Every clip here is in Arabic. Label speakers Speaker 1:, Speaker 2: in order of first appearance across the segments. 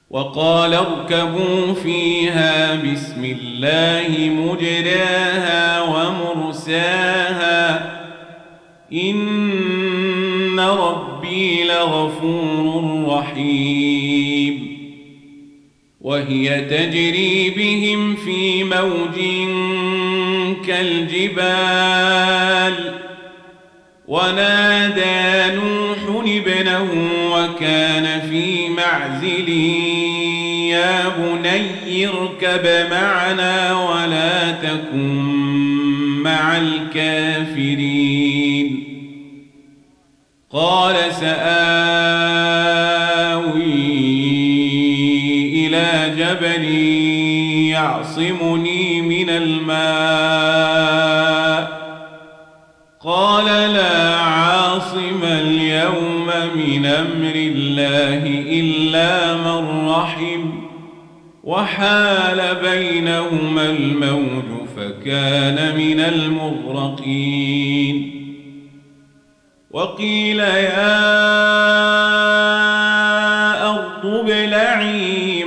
Speaker 1: وقال اركبوا فيها بسم الله مجراها ومرساها إن ربي لغفور رحيم. وهي تجري بهم في موج كالجبال ونادى نوح ابنه وكان في معزل يا بني اركب معنا ولا تكن مع الكافرين. قال سآوي إلى جبل يعصمني من الماء قال لا عاصم اليوم من أمر الله إلا من رحم وحال بينهما الموج فكان من المغرقين. وقيل يا أرض ابلعي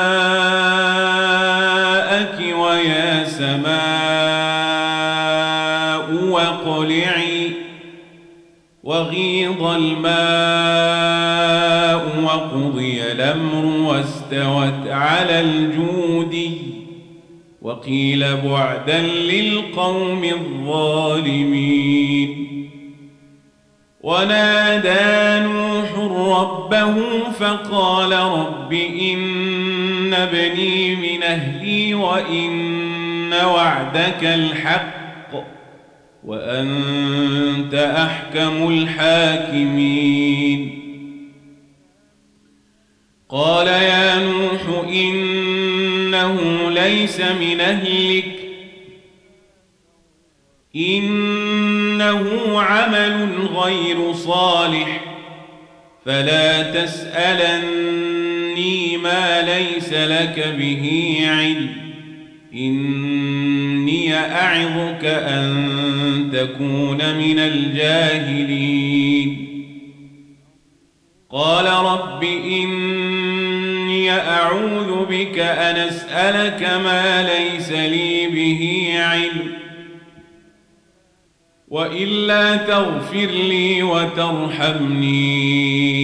Speaker 1: ماءك ويا سماء واقلعي وغيض الماء وقضي الأمر واستوت على الجودي وقيل بعدا للقوم الظالمين. ونادى نوح ربه فقال رب إن ابني من أهلي وإن وعدك الحق وأنت أحكم الحاكمين. قال يا نوح إنه ليس من أهلك إنه عمل غير صالح فلا تسألني ما ليس لك به علم إني أعظك أن تكون من الجاهلين. قال رب إني أعوذ بك أن أسألك ما ليس لي به علم وإلا تغفر لي وترحمني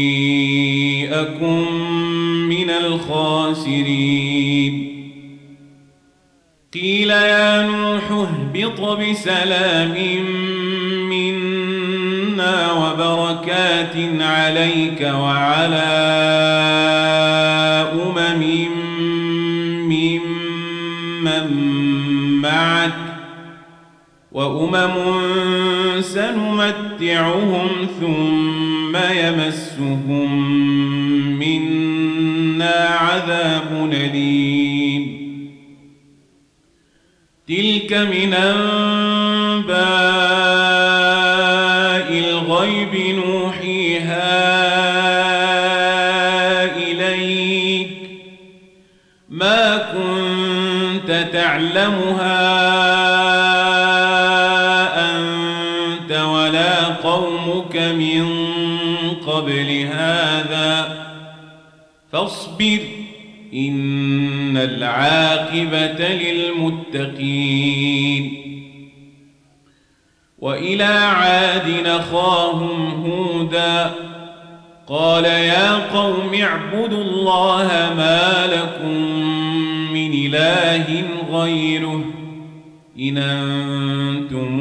Speaker 1: أكن من الخاسرين. قيل يا نوح اهبط بسلام منا وبركات عليك وعلى أمم ممن معك وأمم سنمتعهم ثم يمسهم منا عذاب أليم. تلك من أنباء الغيب نوحيها إليك ما كنت تعلمها أنت ولا قومك من قبل هذا فاصبر إن العاقبة للمتقين. وإلى عاد أخاهم هودا قال يا قوم اعبدوا الله ما لكم من إله غيره إن أنتم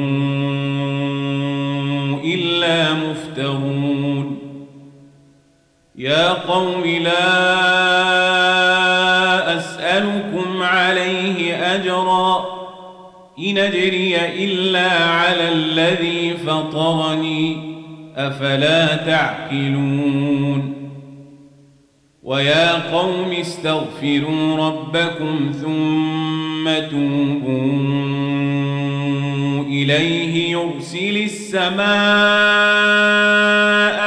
Speaker 1: إلا مفترون. يا قوم لا أسألكم عليه أجرا إن أجري إلا على الذي فطرني أفلا تعقلون. ويا قوم استغفروا ربكم ثم توبوا إليه يرسل السماء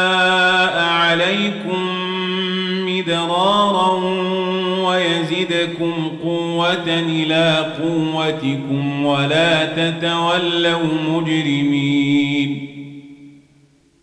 Speaker 1: عليكم مدرارا ويزدكم بكم قوة إلى قوتكم ولا تتولوا مجرمين